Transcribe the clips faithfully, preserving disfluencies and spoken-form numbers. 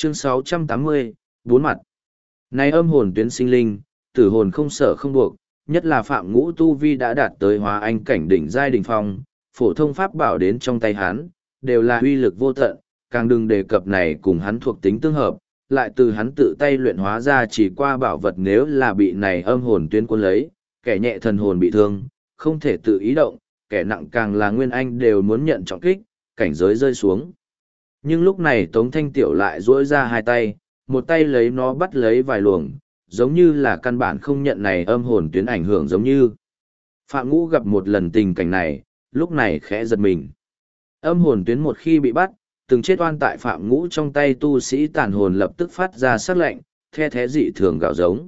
Chương sáu trăm tám mươi, bốn mặt. Này âm hồn tuyến sinh linh, tử hồn không sợ không buộc, nhất là Phạm Ngũ tu vi đã đạt tới hóa anh cảnh đỉnh giai đỉnh phong, phổ thông pháp bảo đến trong tay hắn, đều là uy lực vô tận, càng đừng đề cập này cùng hắn thuộc tính tương hợp, lại từ hắn tự tay luyện hóa ra chỉ qua bảo vật nếu là bị này âm hồn tuyến cuốn lấy, kẻ nhẹ thần hồn bị thương, không thể tự ý động, kẻ nặng càng là nguyên anh đều muốn nhận trọng kích, cảnh giới rơi xuống. Nhưng lúc này Tống Thanh Tiểu lại duỗi ra hai tay, một tay lấy nó bắt lấy vài luồng, giống như là căn bản không nhận này âm hồn tuyến ảnh hưởng giống như. Phạm Ngũ gặp một lần tình cảnh này, lúc này khẽ giật mình. Âm hồn tuyến một khi bị bắt, từng chết oan tại Phạm Ngũ trong tay tu sĩ tàn hồn lập tức phát ra sắc lệnh, the thế dị thường gạo giống.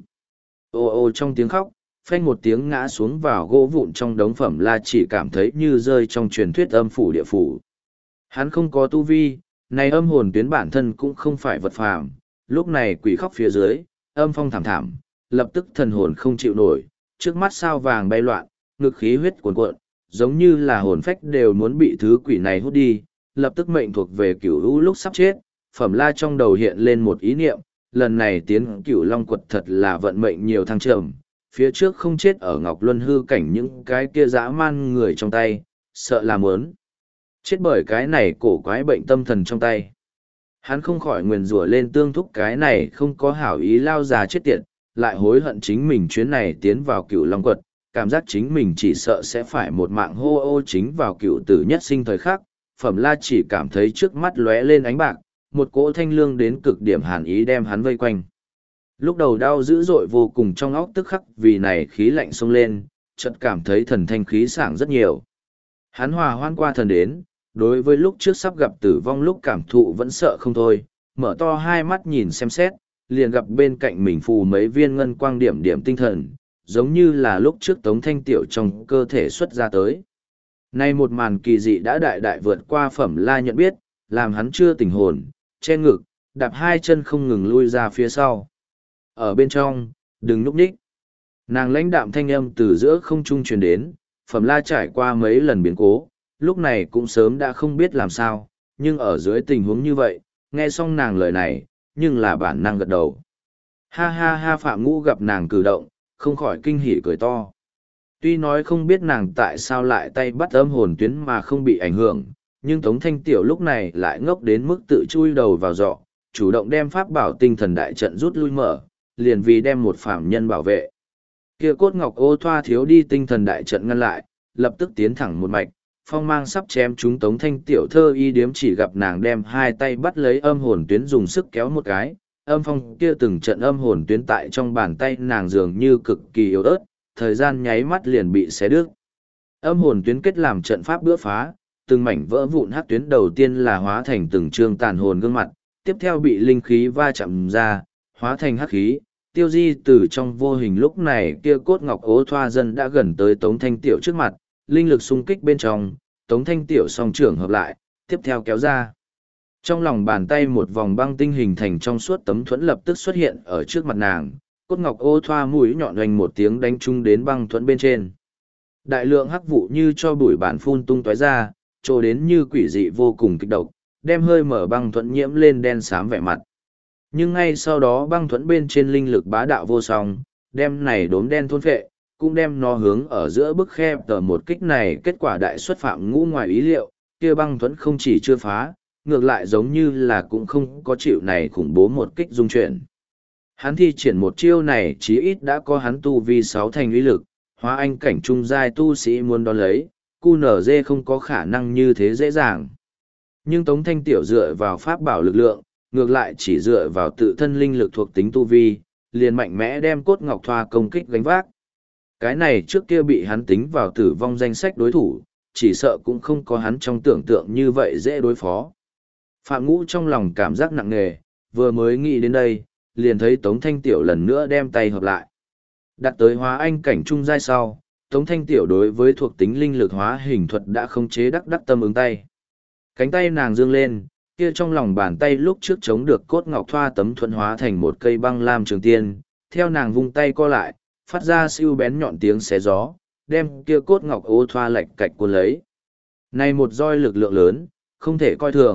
Ô ô trong tiếng khóc, phanh một tiếng ngã xuống vào gỗ vụn trong đống phẩm la chỉ cảm thấy như rơi trong truyền thuyết âm phủ địa phủ. Hắn không có tu vi, này âm hồn tuyến bản thân cũng không phải vật phàm, lúc này quỷ khóc phía dưới, âm phong thảm thảm, lập tức thần hồn không chịu nổi, trước mắt sao vàng bay loạn, ngực khí huyết cuồn cuộn, giống như là hồn phách đều muốn bị thứ quỷ này hút đi, lập tức mệnh thuộc về cửu lũ lúc sắp chết, phẩm la trong đầu hiện lên một ý niệm, lần này tiến cửu long quật thật là vận mệnh nhiều thăng trầm, phía trước không chết ở Ngọc Luân hư cảnh những cái kia dã man người trong tay, sợ là mớn. Chết bởi cái này cổ quái bệnh tâm thần trong tay. Hắn không khỏi nguyền rủa lên tương thúc cái này không có hảo ý lao già chết tiệt, lại hối hận chính mình chuyến này tiến vào cựu long quật, cảm giác chính mình chỉ sợ sẽ phải một mạng hô ô chính vào cựu tử nhất sinh thời khắc. Phẩm la chỉ cảm thấy trước mắt lóe lên ánh bạc, một cỗ thanh lương đến cực điểm hàn ý đem hắn vây quanh. Lúc đầu đau dữ dội vô cùng trong óc tức khắc vì này khí lạnh xông lên, chợt cảm thấy thần thanh khí sảng rất nhiều. Hắn hòa hoan qua thần đến, đối với lúc trước sắp gặp tử vong lúc cảm thụ vẫn sợ không thôi, mở to hai mắt nhìn xem xét, liền gặp bên cạnh mình phù mấy viên ngân quang điểm điểm tinh thần, giống như là lúc trước Tống Thanh Tiểu trong cơ thể xuất ra tới. Nay một màn kỳ dị đã đại đại vượt qua phẩm la nhận biết, làm hắn chưa tỉnh hồn, che ngực, đạp hai chân không ngừng lui ra phía sau. Ở bên trong, đừng núp ních. Nàng lãnh đạm thanh âm từ giữa không trung truyền đến, phẩm la trải qua mấy lần biến cố, lúc này cũng sớm đã không biết làm sao, nhưng ở dưới tình huống như vậy, nghe xong nàng lời này, nhưng là bản năng gật đầu. Ha ha ha Phạm Ngũ gặp nàng cử động, không khỏi kinh hỉ cười to. Tuy nói không biết nàng tại sao lại tay bắt âm hồn tuyến mà không bị ảnh hưởng, nhưng Tống Thanh Tiểu lúc này lại ngốc đến mức tự chui đầu vào giọ, chủ động đem pháp bảo tinh thần đại trận rút lui mở, liền vì đem một phạm nhân bảo vệ. Kia cốt ngọc ô thoa thiếu đi tinh thần đại trận ngăn lại, lập tức tiến thẳng một mạch, phong mang sắp chém chúng Tống Thanh Tiểu thơ y điếm chỉ gặp nàng đem hai tay bắt lấy âm hồn tuyến dùng sức kéo một cái, âm phong kia từng trận âm hồn tuyến tại trong bàn tay nàng dường như cực kỳ yếu ớt, thời gian nháy mắt liền bị xé đứt. Âm hồn tuyến kết làm trận pháp bữa phá, từng mảnh vỡ vụn hắc tuyến đầu tiên là hóa thành từng trương tàn hồn gương mặt, tiếp theo bị linh khí va chạm ra, hóa thành hắc khí, tiêu di từ trong vô hình. Lúc này kia cốt ngọc ố thoa dân đã gần tới Tống Thanh Tiểu trước mặt, linh lực xung kích bên trong, Tống Thanh Tiểu song trưởng hợp lại, tiếp theo kéo ra. Trong lòng bàn tay một vòng băng tinh hình thành trong suốt tấm thuẫn lập tức xuất hiện ở trước mặt nàng, cốt ngọc ô thoa mũi nhọn oanh một tiếng đánh trúng đến băng thuẫn bên trên. Đại lượng hắc vụ như cho bụi bản phun tung tóe ra, trồ đến như quỷ dị vô cùng kịch độc, đem hơi mở băng thuẫn nhiễm lên đen xám vẻ mặt. Nhưng ngay sau đó băng thuẫn bên trên linh lực bá đạo vô song, đem này đốm đen thôn phệ, cũng đem nó hướng ở giữa bức khe tờ một kích này. Kết quả đại xuất Phạm Ngũ ngoài ý liệu, kia băng thuẫn không chỉ chưa phá, ngược lại giống như là cũng không có chịu này khủng bố một kích dung chuyển. Hắn thi triển một chiêu này chí ít đã có hắn tu vi sáu thành uy lực, hóa anh cảnh trung giai tu sĩ muốn đón lấy, cu nở dê không có khả năng như thế dễ dàng. Nhưng Tống Thanh Tiểu dựa vào pháp bảo lực lượng, ngược lại chỉ dựa vào tự thân linh lực thuộc tính tu vi, liền mạnh mẽ đem cốt ngọc thoa công kích gánh vác. Cái này trước kia bị hắn tính vào tử vong danh sách đối thủ, chỉ sợ cũng không có hắn trong tưởng tượng như vậy dễ đối phó. Phạm Ngũ trong lòng cảm giác nặng nề, vừa mới nghĩ đến đây, liền thấy Tống Thanh Tiểu lần nữa đem tay hợp lại. Đặt tới hóa anh cảnh trung giai sau, Tống Thanh Tiểu đối với thuộc tính linh lực hóa hình thuật đã không chế đắc đắc tâm ứng tay. Cánh tay nàng dương lên, kia trong lòng bàn tay lúc trước chống được cốt ngọc thoa tấm thuận hóa thành một cây băng lam trường tiên, theo nàng vung tay co lại, phát ra siêu bén nhọn tiếng xé gió, đem kia cốt ngọc ô thoa lạch cạch cuốn lấy. Này một roi lực lượng lớn, không thể coi thường,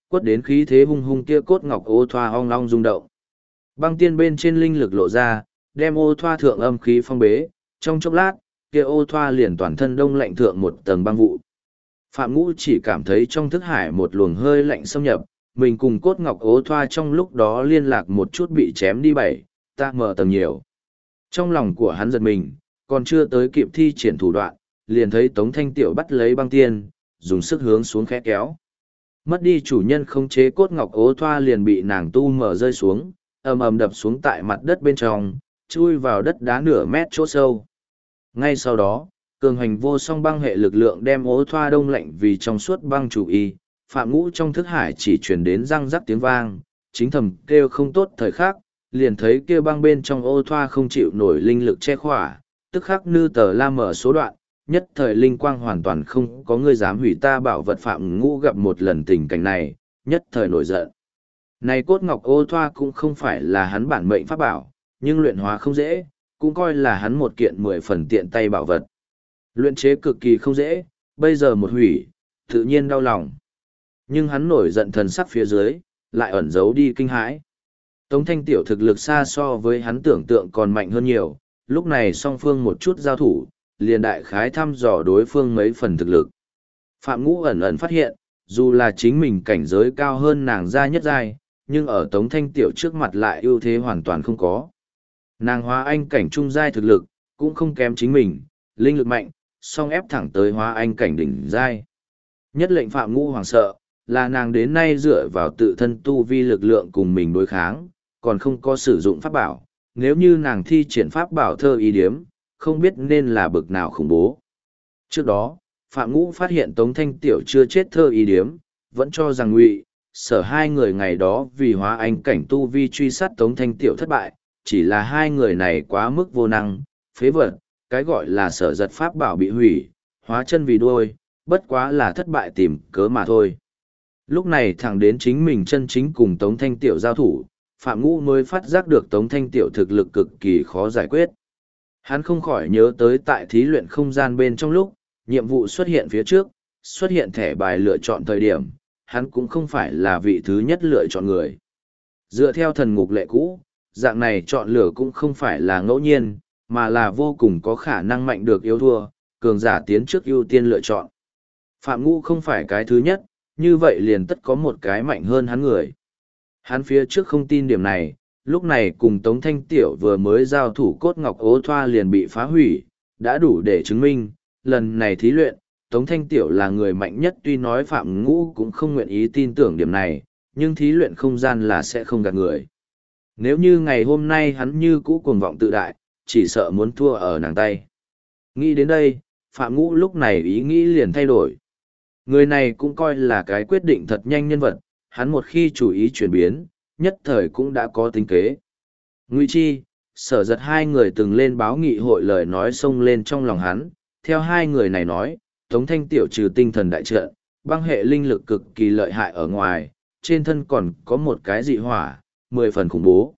Quất đến khí thế hung hung kia cốt ngọc ô thoa ong long rung động. Băng tiên bên trên linh lực lộ ra, đem ô thoa thượng âm khí phong bế, trong chốc lát, kia ô thoa liền toàn thân đông lạnh thượng một tầng băng vụ. Phạm Ngũ chỉ cảm thấy trong thức hải một luồng hơi lạnh xâm nhập, mình cùng cốt ngọc ô thoa trong lúc đó liên lạc một chút bị chém đi bảy, ta mở tầng nhiều. Trong lòng của hắn giật mình, còn chưa tới kịp thi triển thủ đoạn, liền thấy Tống Thanh Tiểu bắt lấy băng tiên, dùng sức hướng xuống khẽ kéo. Mất đi chủ nhân không chế cốt ngọc ố thoa liền bị nàng tu mở rơi xuống, ầm ầm đập xuống tại mặt đất bên trong, chui vào đất đá nửa mét chỗ sâu. Ngay sau đó, cường hành vô song băng hệ lực lượng đem ố thoa đông lạnh vì trong suốt băng chủ y, Phạm Ngũ trong thức hải chỉ truyền đến răng rắc tiếng vang, chính thầm kêu không tốt thời khắc, liền thấy kia băng bên trong ô thoa không chịu nổi linh lực che khỏa, tức khắc nư tờ la mở số đoạn, nhất thời linh quang hoàn toàn không có người dám hủy ta bảo vật. Phạm Ngũ gặp một lần tình cảnh này, nhất thời nổi giận. Này cốt ngọc ô thoa cũng không phải là hắn bản mệnh pháp bảo, nhưng luyện hóa không dễ, cũng coi là hắn một kiện mười phần tiện tay bảo vật. Luyện chế cực kỳ không dễ, bây giờ một hủy, tự nhiên đau lòng. Nhưng hắn nổi giận thần sắc phía dưới, lại ẩn giấu đi kinh hãi. Tống Thanh Tiểu thực lực xa so với hắn tưởng tượng còn mạnh hơn nhiều, lúc này song phương một chút giao thủ, liền đại khái thăm dò đối phương mấy phần thực lực. Phạm Ngũ ẩn ẩn phát hiện, dù là chính mình cảnh giới cao hơn nàng ra nhất giai, nhưng ở Tống Thanh Tiểu trước mặt lại ưu thế hoàn toàn không có. Nàng hóa anh cảnh trung giai thực lực, cũng không kém chính mình, linh lực mạnh, song ép thẳng tới hóa anh cảnh đỉnh giai. Nhất lệnh Phạm Ngũ hoảng sợ, là nàng đến nay dựa vào tự thân tu vi lực lượng cùng mình đối kháng, còn không có sử dụng pháp bảo. Nếu như nàng thi triển pháp bảo thơ ý điếm, không biết nên là bực nào khủng bố. Trước đó, Phạm Ngũ phát hiện Tống Thanh Tiểu chưa chết thơ ý điếm, vẫn cho rằng Ngụy, Sở hai người ngày đó vì hóa anh cảnh tu vi truy sát Tống Thanh Tiểu thất bại, chỉ là hai người này quá mức vô năng, phế vật, cái gọi là Sở giật pháp bảo bị hủy, hóa chân vì đuôi, bất quá là thất bại tìm cớ mà thôi. Lúc này thẳng đến chính mình chân chính cùng Tống Thanh Tiểu giao thủ, Phạm Ngũ mới phát giác được Tống Thanh Tiểu thực lực cực kỳ khó giải quyết. Hắn không khỏi nhớ tới tại thí luyện không gian bên trong lúc, nhiệm vụ xuất hiện phía trước, xuất hiện thẻ bài lựa chọn thời điểm, hắn cũng không phải là vị thứ nhất lựa chọn người. Dựa theo thần ngục lệ cũ, dạng này chọn lựa cũng không phải là ngẫu nhiên, mà là vô cùng có khả năng mạnh được yếu thua, cường giả tiến trước ưu tiên lựa chọn. Phạm Ngũ không phải cái thứ nhất, như vậy liền tất có một cái mạnh hơn hắn người. Hắn phía trước không tin điểm này, lúc này cùng Tống Thanh Tiểu vừa mới giao thủ cốt ngọc ố thoa liền bị phá hủy, đã đủ để chứng minh, lần này thí luyện, Tống Thanh Tiểu là người mạnh nhất. Tuy nói Phạm Ngũ cũng không nguyện ý tin tưởng điểm này, nhưng thí luyện không gian là sẽ không gạt người. Nếu như ngày hôm nay hắn như cũ cuồng vọng tự đại, chỉ sợ muốn thua ở nàng tay. Nghĩ đến đây, Phạm Ngũ lúc này ý nghĩ liền thay đổi. Người này cũng coi là cái quyết định thật nhanh nhân vật, hắn một khi chủ ý chuyển biến, nhất thời cũng đã có tính kế. Ngụy Chi, Sở giật hai người từng lên báo nghị hội lời nói xông lên trong lòng hắn, theo hai người này nói, Tống Thanh Tiểu trừ tinh thần đại trận, băng hệ linh lực cực kỳ lợi hại ở ngoài, trên thân còn có một cái dị hỏa, mười phần khủng bố.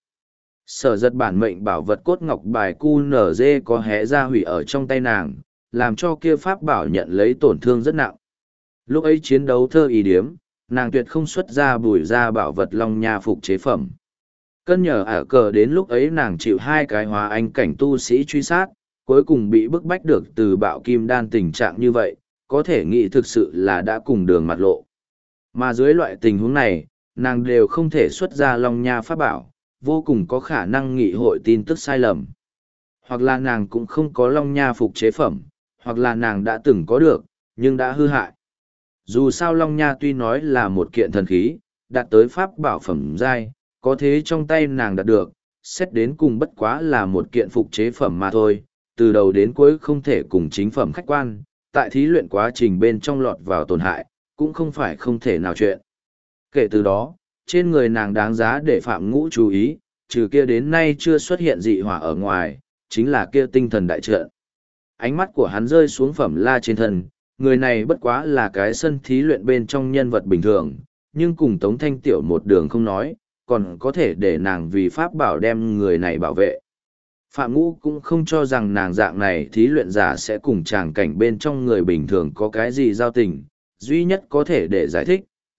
Sở giật bản mệnh bảo vật cốt ngọc bài cu nở dê có hé ra hủy ở trong tay nàng, làm cho kia pháp bảo nhận lấy tổn thương rất nặng. Lúc ấy chiến đấu thơ ý điếm, nàng tuyệt không xuất ra bùi ra bảo vật long nha phục chế phẩm. Cân nhờ ả cờ đến lúc ấy nàng chịu hai cái hóa anh cảnh tu sĩ truy sát, cuối cùng bị bức bách được từ bạo kim đan tình trạng như vậy, có thể nghĩ thực sự là đã cùng đường mặt lộ. Mà dưới loại tình huống này, nàng đều không thể xuất ra long nha pháp bảo, vô cùng có khả năng nghị hội tin tức sai lầm. Hoặc là nàng cũng không có long nha phục chế phẩm, hoặc là nàng đã từng có được, nhưng đã hư hại. Dù sao long nha tuy nói là một kiện thần khí, đạt tới pháp bảo phẩm giai, có thế trong tay nàng đạt được, xét đến cùng bất quá là một kiện phục chế phẩm mà thôi, từ đầu đến cuối không thể cùng chính phẩm khách quan, tại thí luyện quá trình bên trong lọt vào tổn hại, cũng không phải không thể nào chuyện. Kể từ đó, trên người nàng đáng giá để Phạm Ngũ chú ý, trừ kia đến nay chưa xuất hiện dị hỏa ở ngoài, chính là kia tinh thần đại trận. Ánh mắt của hắn rơi xuống Phẩm La trên thân, người này bất quá là cái sân thí luyện bên trong nhân vật bình thường, nhưng cùng Tống Thanh Tiểu một đường không nói, còn có thể để nàng vì pháp bảo đem người này bảo vệ. Phạm Ngũ cũng không cho rằng nàng dạng này thí luyện giả sẽ cùng tràng cảnh bên trong người bình thường có cái gì giao tình, duy nhất có thể để giải thích,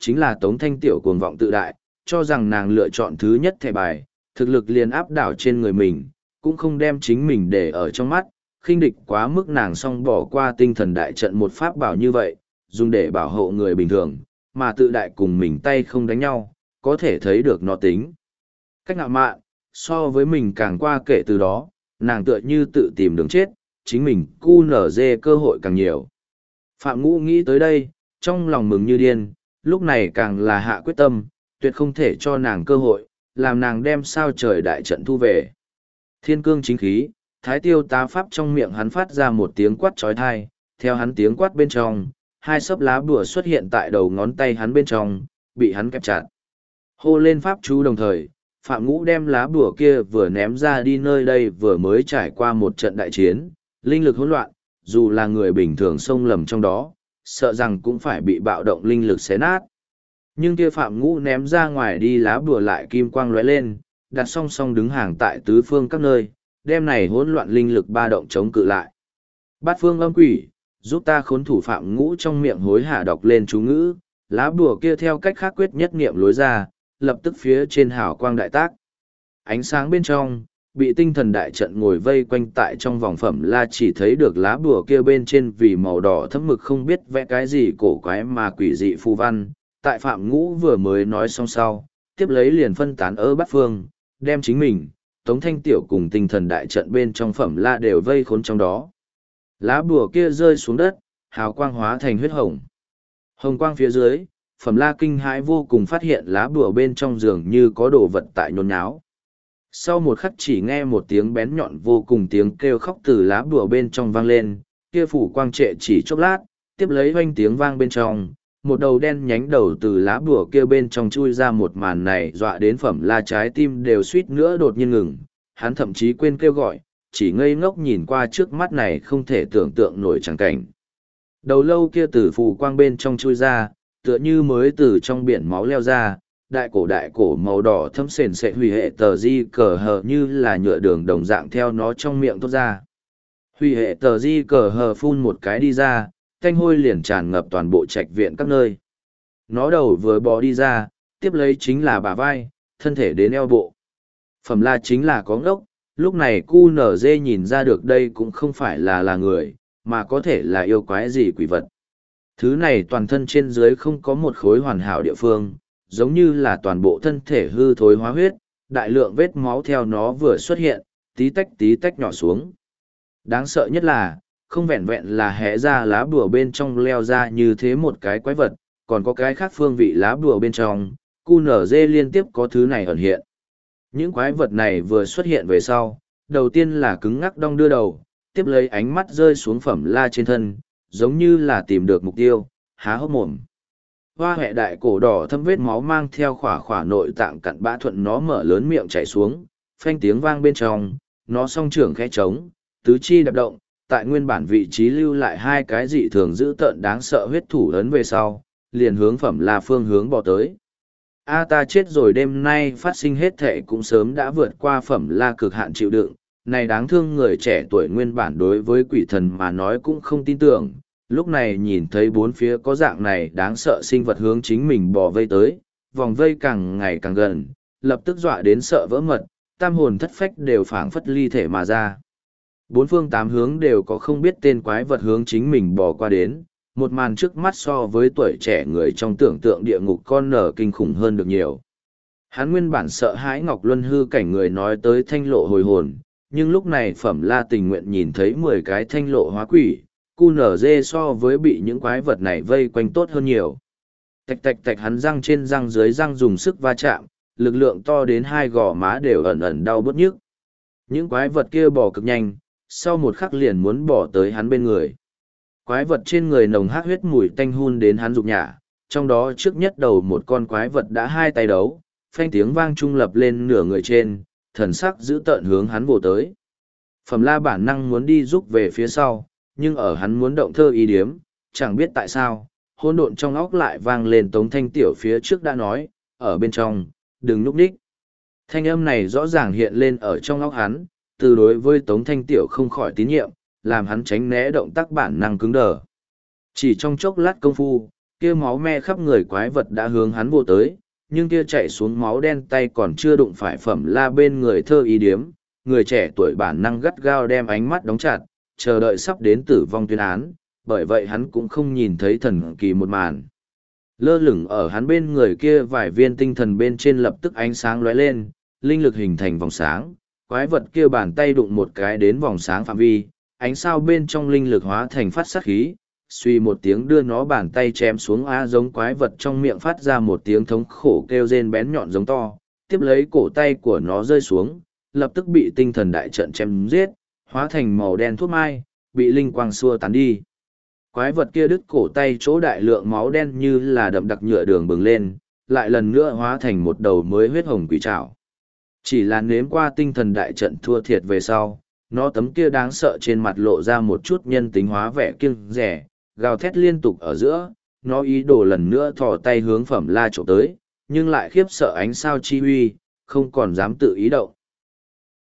chính là Tống Thanh Tiểu cuồng vọng tự đại, cho rằng nàng lựa chọn thứ nhất thẻ bài, thực lực liền áp đảo trên người mình, cũng không đem chính mình để ở trong mắt, khinh địch quá mức nàng song bỏ qua tinh thần đại trận một pháp bảo như vậy, dùng để bảo hộ người bình thường, mà tự đại cùng mình tay không đánh nhau, có thể thấy được nó tính. Cách ngạo mạn, so với mình càng qua kể từ đó, nàng tựa như tự tìm đường chết, chính mình cu nở dê cơ hội càng nhiều. Phạm Ngũ nghĩ tới đây, trong lòng mừng như điên, lúc này càng là hạ quyết tâm, tuyệt không thể cho nàng cơ hội, làm nàng đem sao trời đại trận thu về. Thiên cương chính khí, thái tiêu tá pháp trong miệng hắn phát ra một tiếng quát trói thai, theo hắn tiếng quát bên trong, hai sấp lá bùa xuất hiện tại đầu ngón tay hắn bên trong, bị hắn kẹp chặt. Hô lên pháp chú đồng thời, Phạm Ngũ đem lá bùa kia vừa ném ra đi nơi đây vừa mới trải qua một trận đại chiến, linh lực hỗn loạn, dù là người bình thường xông lầm trong đó, sợ rằng cũng phải bị bạo động linh lực xé nát. Nhưng kia Phạm Ngũ ném ra ngoài đi lá bùa lại kim quang lóe lên, đặt song song đứng hàng tại tứ phương các nơi, đem này hỗn loạn linh lực ba động chống cự lại. Bát phương âm quỷ, giúp ta khốn thủ Phạm Ngũ trong miệng hối hả đọc lên chú ngữ, lá bùa kia theo cách khác quyết nhất niệm lối ra, lập tức phía trên hào quang đại tác. Ánh sáng bên trong, bị tinh thần đại trận ngồi vây quanh tại trong vòng phẩm la chỉ thấy được lá bùa kia bên trên vì màu đỏ thấm mực không biết vẽ cái gì cổ quái mà quỷ dị phù văn. Tại Phạm Ngũ vừa mới nói xong sau, tiếp lấy liền phân tán ở bát phương, đem chính mình, Tống Thanh Tiểu cùng tinh thần đại trận bên trong phẩm la đều vây khốn trong đó. Lá bùa kia rơi xuống đất, hào quang hóa thành huyết hồng. Hồng quang phía dưới, phẩm la kinh hãi vô cùng phát hiện lá bùa bên trong giường như có đồ vật tại nhốn nháo. Sau một khắc chỉ nghe một tiếng bén nhọn vô cùng tiếng kêu khóc từ lá bùa bên trong vang lên, kia phủ quang trệ chỉ chốc lát, tiếp lấy hoanh tiếng vang bên trong, một đầu đen nhánh đầu từ lá bùa kia bên trong chui ra. Một màn này dọa đến phẩm la trái tim đều suýt nữa đột nhiên ngừng, hắn thậm chí quên kêu gọi, chỉ ngây ngốc nhìn qua trước mắt này không thể tưởng tượng nổi trắng cảnh. Đầu lâu kia từ phủ quang bên trong chui ra, tựa như mới từ trong biển máu leo ra, đại cổ đại cổ màu đỏ thấm sền sệ hủy hệ tờ di cờ hờ như là nhựa đường đồng dạng theo nó trong miệng tốt ra. Hủy hệ tờ di cờ hờ phun một cái đi ra, thanh hôi liền tràn ngập toàn bộ trạch viện các nơi. Nó đầu vừa bò đi ra, tiếp lấy chính là bả vai, thân thể đến eo bộ. Phẩm la chính là có ngốc, lúc này cu nở dê nhìn ra được đây cũng không phải là là người, mà có thể là yêu quái gì quỷ vật. Thứ này toàn thân trên dưới không có một khối hoàn hảo địa phương, giống như là toàn bộ thân thể hư thối hóa huyết, đại lượng vết máu theo nó vừa xuất hiện, tí tách tí tách nhỏ xuống. Đáng sợ nhất là, không vẹn vẹn là hé ra lá bùa bên trong leo ra như thế một cái quái vật, còn có cái khác phương vị lá bùa bên trong, cu nở dê liên tiếp có thứ này ẩn hiện. Những quái vật này vừa xuất hiện về sau, đầu tiên là cứng ngắc đong đưa đầu, tiếp lấy ánh mắt rơi xuống phẩm la trên thân, giống như là tìm được mục tiêu, há hốc mồm. Hoa hẹ đại cổ đỏ thâm vết máu mang theo khỏa khỏa nội tạng cặn bã thuận nó mở lớn miệng chảy xuống, phanh tiếng vang bên trong, nó song trưởng khẽ trống, tứ chi đập động, tại nguyên bản vị trí lưu lại hai cái dị thường dữ tợn đáng sợ huyết thủ ấn về sau, liền hướng phẩm la phương hướng bỏ tới. A ta chết rồi, đêm nay phát sinh hết thệ cũng sớm đã vượt qua phẩm la cực hạn chịu đựng, này đáng thương người trẻ tuổi nguyên bản đối với quỷ thần mà nói cũng không tin tưởng, lúc này nhìn thấy bốn phía có dạng này đáng sợ sinh vật hướng chính mình bò vây tới, vòng vây càng ngày càng gần, lập tức dọa đến sợ vỡ mật, tam hồn thất phách đều phảng phất ly thể mà ra. Bốn phương tám hướng đều có không biết tên quái vật hướng chính mình bò qua đến, một màn trước mắt so với tuổi trẻ người trong tưởng tượng địa ngục con nở kinh khủng hơn được nhiều. Hắn nguyên bản sợ hãi Ngọc Luân hư cảnh người nói tới thanh lộ hồi hồn, nhưng lúc này phẩm la tình nguyện nhìn thấy mười cái thanh lộ hóa quỷ, cu nở dê so với bị những quái vật này vây quanh tốt hơn nhiều. Tạch tạch tạch hắn răng trên răng dưới răng dùng sức va chạm, lực lượng to đến hai gò má đều ẩn ẩn đau bớt nhức. Những quái vật kia bò cực nhanh, sau một khắc liền muốn bỏ tới hắn bên người. Quái vật trên người nồng hát huyết mùi tanh hun đến hắn rụng nhả, trong đó trước nhất đầu một con quái vật đã hai tay đấu, phanh tiếng vang trung lập lên nửa người trên, thần sắc giữ tợn hướng hắn vồ tới. Phẩm la bản năng muốn đi giúp về phía sau, nhưng ở hắn muốn động thơ ý điếm, chẳng biết tại sao, hỗn độn trong óc lại vang lên Tống Thanh Tiểu phía trước đã nói, ở bên trong, đừng núp đích. Thanh âm này rõ ràng hiện lên ở trong óc hắn, từ đối với Tống Thanh Tiểu không khỏi tín nhiệm, làm hắn tránh né động tác bản năng cứng đờ. Chỉ trong chốc lát công phu, kia máu me khắp người quái vật đã hướng hắn vô tới, nhưng kia chạy xuống máu đen tay còn chưa đụng phải Phẩm La bên người Thơ Ý Điếm, người trẻ tuổi bản năng gắt gao đem ánh mắt đóng chặt, chờ đợi sắp đến tử vong tuyên án, bởi vậy hắn cũng không nhìn thấy thần kỳ một màn. Lơ lửng ở hắn bên người kia vài viên tinh thần bên trên lập tức ánh sáng lóe lên, linh lực hình thành vòng sáng, quái vật kia bàn tay đụng một cái đến vòng sáng phạm vi, ánh sao bên trong linh lực hóa thành phát sát khí, suy một tiếng đưa nó bàn tay chém xuống á giống quái vật trong miệng phát ra một tiếng thống khổ kêu rên bén nhọn giống to, tiếp lấy cổ tay của nó rơi xuống, lập tức bị tinh thần đại trận chém giết, hóa thành màu đen thuốc mai, bị linh quang xua tán đi. Quái vật kia đứt cổ tay chỗ đại lượng máu đen như là đậm đặc nhựa đường bừng lên, lại lần nữa hóa thành một đầu mới huyết hồng quỷ trảo. Chỉ là nếm qua tinh thần đại trận thua thiệt về sau, nó tấm kia đáng sợ trên mặt lộ ra một chút nhân tính hóa vẻ kiêng rẻ, gào thét liên tục ở giữa, nó ý đồ lần nữa thò tay hướng Phẩm La trộm tới, nhưng lại khiếp sợ ánh sao chi huy, không còn dám tự ý động.